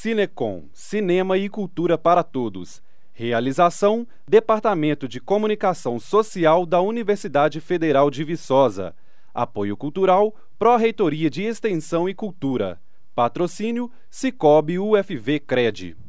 Cinecom, Cinema e Cultura para Todos. Realização: Departamento de Comunicação Social da Universidade Federal de Viçosa. Apoio cultural: Pró-Reitoria de Extensão e Cultura. Patrocínio: Cicobi UFV Cred.